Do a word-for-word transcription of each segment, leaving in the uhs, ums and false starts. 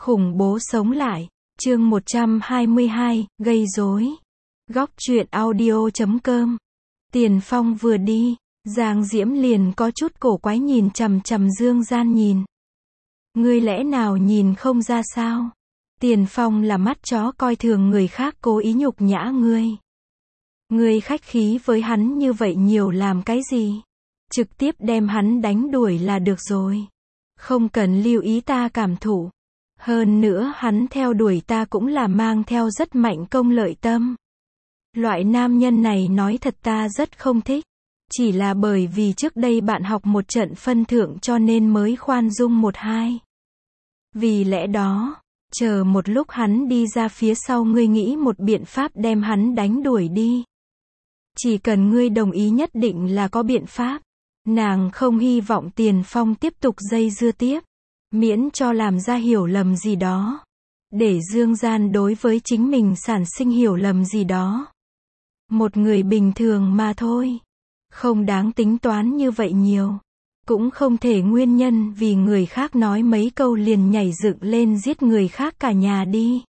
Khủng bố sống lại. Chương một trăm hai mươi hai, gây rối. Góc truyện audio chấm com. Tiền Phong vừa đi, Giang Diễm liền có chút cổ quái nhìn chằm chằm Dương Gian nhìn. Ngươi lẽ nào nhìn không ra sao? Tiền Phong là mắt chó coi thường người khác cố ý nhục nhã ngươi. Ngươi khách khí với hắn như vậy nhiều làm cái gì? Trực tiếp đem hắn đánh đuổi là được rồi. Không cần lưu ý ta cảm thụ. Hơn nữa hắn theo đuổi ta cũng là mang theo rất mạnh công lợi tâm. Loại nam nhân này nói thật ta rất không thích. Chỉ là bởi vì trước đây bạn học một trận phân thượng cho nên mới khoan dung một hai. Vì lẽ đó, chờ một lúc hắn đi ra phía sau ngươi nghĩ một biện pháp đem hắn đánh đuổi đi. Chỉ cần ngươi đồng ý nhất định là có biện pháp. Nàng không hy vọng Tiền Phong tiếp tục dây dưa tiếp. Miễn cho làm ra hiểu lầm gì đó. Để Dương Gian đối với chính mình sản sinh hiểu lầm gì đó. Một người bình thường mà thôi. Không đáng tính toán như vậy nhiều. Cũng không thể nguyên nhân vì người khác nói mấy câu liền nhảy dựng lên giết người khác cả nhà đi.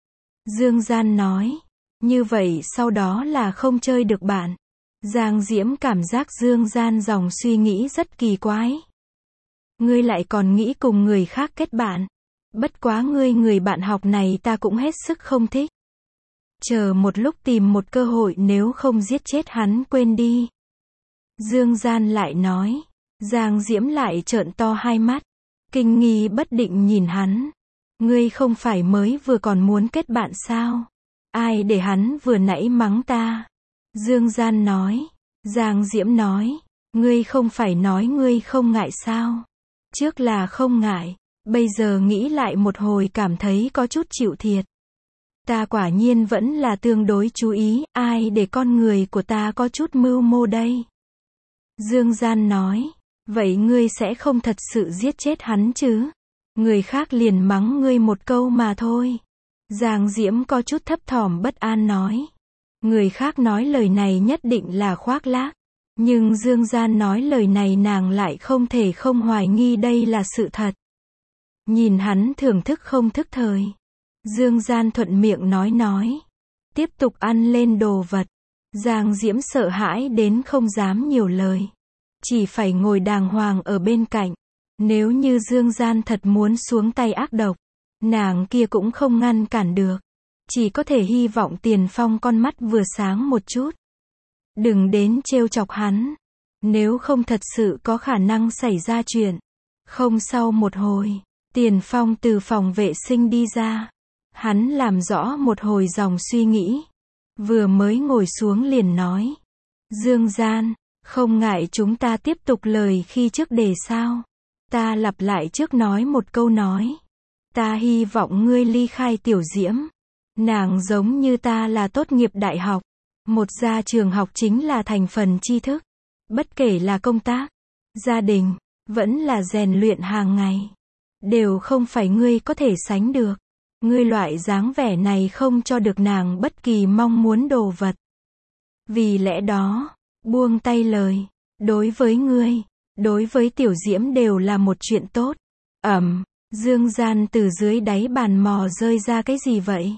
Dương Gian nói. Như vậy sau đó là không chơi được bạn. Giang Diễm cảm giác Dương Gian dòng suy nghĩ rất kỳ quái. Ngươi lại còn nghĩ cùng người khác kết bạn. Bất quá ngươi người bạn học này ta cũng hết sức không thích. Chờ một lúc tìm một cơ hội nếu không giết chết hắn quên đi. Dương Gian lại nói. Giang Diễm lại trợn to hai mắt. Kinh nghi bất định nhìn hắn. Ngươi không phải mới vừa còn muốn kết bạn sao? Ai để hắn vừa nãy mắng ta? Dương Gian nói. Giang Diễm nói. Ngươi không phải nói ngươi không ngại sao? Trước là không ngại, bây giờ nghĩ lại một hồi cảm thấy có chút chịu thiệt. Ta quả nhiên vẫn là tương đối chú ý, ai để con người của ta có chút mưu mô đây. Dương Gian nói, vậy ngươi sẽ không thật sự giết chết hắn chứ? Người khác liền mắng ngươi một câu mà thôi. Giang Diễm có chút thấp thỏm bất an nói. Người khác nói lời này nhất định là khoác lác. Nhưng Dương Gian nói lời này nàng lại không thể không hoài nghi đây là sự thật. Nhìn hắn thưởng thức không thức thời. Dương Gian thuận miệng nói nói. Tiếp tục ăn lên đồ vật. Giang Diễm sợ hãi đến không dám nhiều lời. Chỉ phải ngồi đàng hoàng ở bên cạnh. Nếu như Dương Gian thật muốn xuống tay ác độc, nàng kia cũng không ngăn cản được. Chỉ có thể hy vọng Tiền Phong con mắt vừa sáng một chút. Đừng đến trêu chọc hắn. Nếu không thật sự có khả năng xảy ra chuyện. Không sau một hồi, Tiền Phong từ phòng vệ sinh đi ra. Hắn làm rõ một hồi dòng suy nghĩ. Vừa mới ngồi xuống liền nói. Dương Gian, không ngại chúng ta tiếp tục lời khi trước đề sao? Ta lặp lại trước nói một câu nói. Ta hy vọng ngươi ly khai Tiểu Diễm. Nàng giống như ta là tốt nghiệp đại học. Một ra trường học chính là thành phần tri thức. Bất kể là công tác, gia đình, vẫn là rèn luyện hàng ngày. Đều không phải ngươi có thể sánh được. Ngươi loại dáng vẻ này không cho được nàng bất kỳ mong muốn đồ vật. Vì lẽ đó, buông tay lời. Đối với ngươi, đối với Tiểu Diễm đều là một chuyện tốt. Ẩm, Dương Gian từ dưới đáy bàn mò rơi ra cái gì vậy?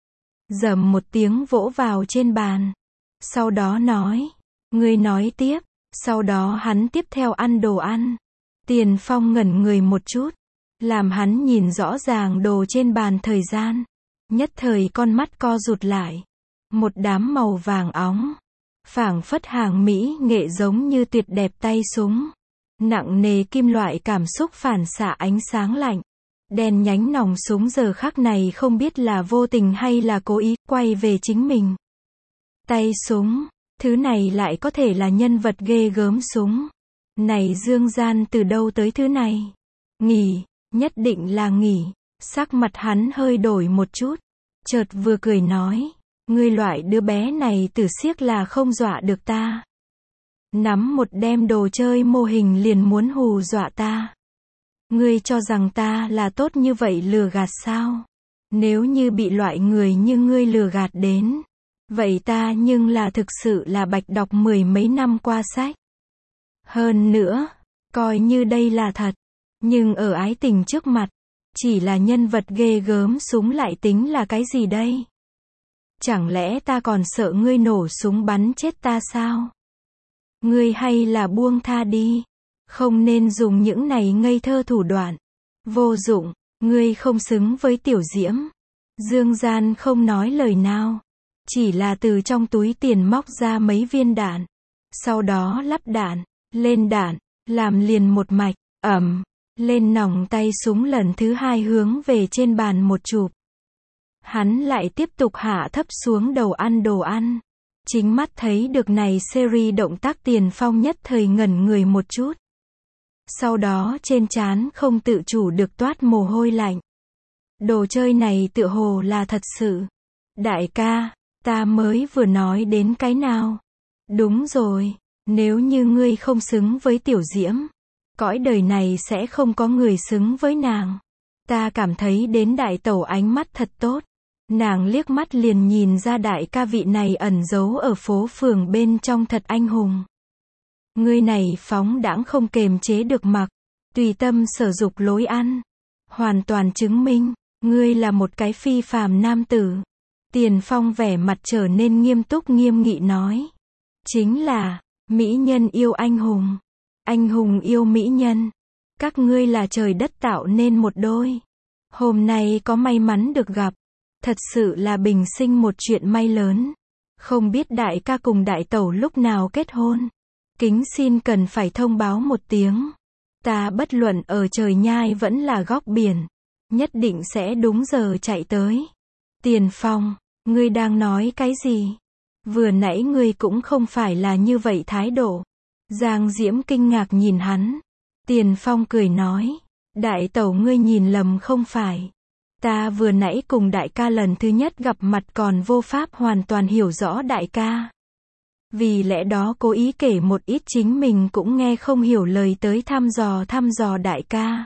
Dầm một tiếng vỗ vào trên bàn. Sau đó nói. Ngươi nói tiếp. Sau đó hắn tiếp theo ăn đồ ăn. Tiền Phong ngẩn người một chút. Làm hắn nhìn rõ ràng đồ trên bàn thời gian. Nhất thời con mắt co rụt lại. Một đám màu vàng óng. Phảng phất hàng mỹ nghệ giống như tuyệt đẹp tay súng. Nặng nề kim loại cảm xúc phản xạ ánh sáng lạnh. Đèn nhánh nòng súng giờ khắc này không biết là vô tình hay là cố ý, quay về chính mình. Tay súng, thứ này lại có thể là nhân vật ghê gớm súng. Này Dương Gian từ đâu tới thứ này? Nghỉ, nhất định là nghỉ. Sắc mặt hắn hơi đổi một chút. Chợt vừa cười nói. Ngươi loại đứa bé này tử xiếc là không dọa được ta. Nắm một đem đồ chơi mô hình liền muốn hù dọa ta. Ngươi cho rằng ta là tốt như vậy lừa gạt sao? Nếu như bị loại người như ngươi lừa gạt đến. Vậy ta nhưng là thực sự là bạch đọc mười mấy năm qua sách. Hơn nữa, coi như đây là thật. Nhưng ở ái tình trước mặt, Chỉ là nhân vật ghê gớm súng lại tính là cái gì đây? Chẳng lẽ ta còn sợ ngươi nổ súng bắn chết ta sao? Ngươi hay là buông tha đi. Không nên dùng những này ngây thơ thủ đoạn. Vô dụng, ngươi không xứng với Tiểu Diễm. Dương Gian không nói lời nào. Chỉ là từ trong túi tiền móc ra mấy viên đạn. Sau đó lắp đạn, lên đạn, làm liền một mạch, ầm, lên nòng tay súng lần thứ hai hướng về trên bàn một chụp. Hắn lại tiếp tục hạ thấp xuống đầu ăn đồ ăn. Chính mắt thấy được này series động tác Tiền Phong nhất thời ngẩn người một chút. Sau đó trên trán không tự chủ được toát mồ hôi lạnh. Đồ chơi này tựa hồ là thật sự. Đại ca, ta mới vừa nói đến cái nào? Đúng rồi, nếu như ngươi không xứng với Tiểu Diễm, cõi đời này sẽ không có người xứng với nàng. Ta cảm thấy đến đại tẩu ánh mắt thật tốt. Nàng liếc mắt liền nhìn ra đại ca vị này ẩn giấu ở phố phường bên trong thật anh hùng. Ngươi này phóng đãng không kềm chế được mặc, tùy tâm sở dục lối ăn. Hoàn toàn chứng minh, ngươi là một cái phi phàm nam tử. Tiền Phong vẻ mặt trở nên nghiêm túc nghiêm nghị nói. Chính là, mỹ nhân yêu anh hùng. Anh hùng yêu mỹ nhân. Các ngươi là trời đất tạo nên một đôi. Hôm nay có may mắn được gặp. Thật sự là bình sinh một chuyện may lớn. Không biết đại ca cùng đại tẩu lúc nào kết hôn. Kính xin cần phải thông báo một tiếng. Ta bất luận ở trời nhai vẫn là góc biển. Nhất định sẽ đúng giờ chạy tới. Tiền Phong, ngươi đang nói cái gì? Vừa nãy ngươi cũng không phải là như vậy thái độ. Giang Diễm kinh ngạc nhìn hắn. Tiền Phong cười nói. Đại tẩu ngươi nhìn lầm không phải. Ta vừa nãy cùng đại ca lần thứ nhất gặp mặt còn vô pháp hoàn toàn hiểu rõ đại ca. Vì lẽ đó cố ý kể một ít chính mình cũng nghe không hiểu lời tới thăm dò thăm dò đại ca.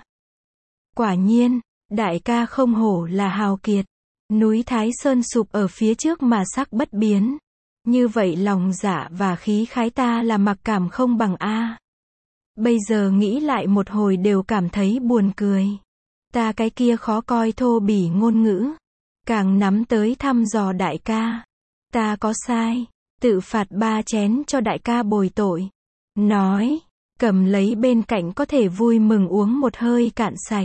Quả nhiên, đại ca không hổ là hào kiệt. Núi Thái Sơn sụp ở phía trước mà sắc bất biến. Như vậy lòng dạ và khí khái ta là mặc cảm không bằng a. Bây giờ nghĩ lại một hồi đều cảm thấy buồn cười. Ta cái kia khó coi thô bỉ ngôn ngữ. Càng nắm tới thăm dò đại ca. Ta có sai. Tự phạt ba chén cho đại ca bồi tội. Nói. Cầm lấy bên cạnh có thể vui mừng uống một hơi cạn sạch.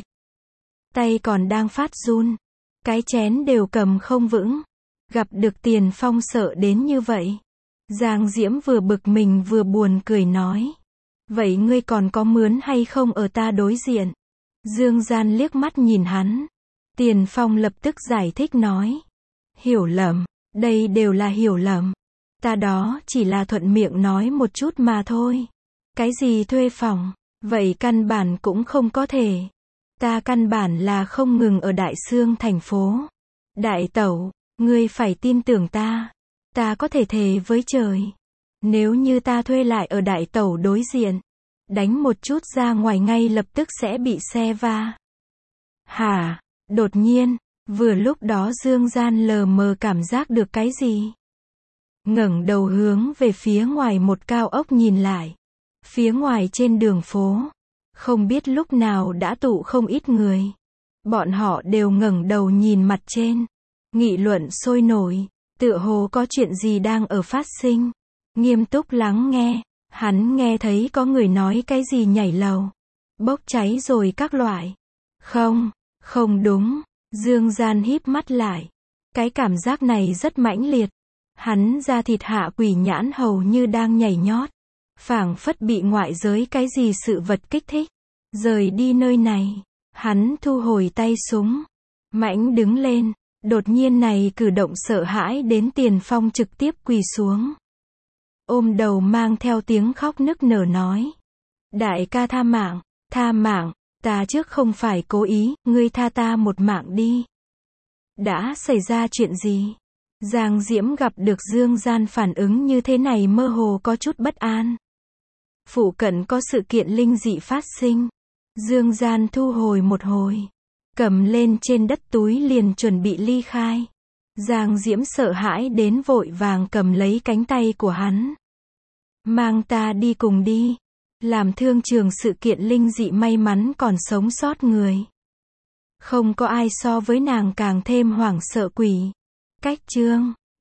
Tay còn đang phát run. Cái chén đều cầm không vững. Gặp được Tiền Phong sợ đến như vậy. Giang Diễm vừa bực mình vừa buồn cười nói. Vậy ngươi còn có mướn hay không ở ta đối diện? Dương Gian liếc mắt nhìn hắn. Tiền Phong lập tức giải thích nói. Hiểu lầm, đây đều là hiểu lầm. Ta đó chỉ là thuận miệng nói một chút mà thôi. Cái gì thuê phòng, vậy căn bản cũng không có thể. Ta căn bản là không ngừng ở Đại Xương thành phố. Đại tẩu, ngươi phải tin tưởng ta. Ta có thể thề với trời. Nếu như ta thuê lại ở đại tẩu đối diện, đánh một chút ra ngoài ngay lập tức sẽ bị xe va. Hả? Đột nhiên, vừa lúc đó Dương Gian lờ mờ cảm giác được cái gì? Ngẩng đầu hướng về phía ngoài một cao ốc nhìn lại. Phía ngoài trên đường phố, không biết lúc nào đã tụ không ít người. Bọn họ đều ngẩng đầu nhìn mặt trên, nghị luận sôi nổi, tựa hồ có chuyện gì đang ở phát sinh. Nghiêm túc lắng nghe, hắn nghe thấy có người nói cái gì nhảy lầu, bốc cháy rồi các loại. Không, không đúng. Dương Gian híp mắt lại. Cái cảm giác này rất mãnh liệt. Hắn da thịt hạ quỷ nhãn hầu như đang nhảy nhót. Phảng phất bị ngoại giới cái gì sự vật kích thích. Rời đi nơi này. Hắn thu hồi tay súng. Mãnh đứng lên. Đột nhiên này cử động sợ hãi đến Tiền Phong trực tiếp quỳ xuống. Ôm đầu mang theo tiếng khóc nức nở nói. Đại ca tha mạng, tha mạng, ta trước không phải cố ý, ngươi tha ta một mạng đi. Đã xảy ra chuyện gì? Giang Diễm gặp được Dương Gian phản ứng như thế này mơ hồ có chút bất an. Phụ cận có sự kiện linh dị phát sinh. Dương Gian thu hồi một hồi. Cầm lên trên đất túi liền chuẩn bị ly khai. Giang Diễm sợ hãi đến vội vàng cầm lấy cánh tay của hắn. Mang ta đi cùng đi. Làm thương trường sự kiện linh dị may mắn còn sống sót người. Không có ai so với nàng càng thêm hoảng sợ quỷ. Cách chương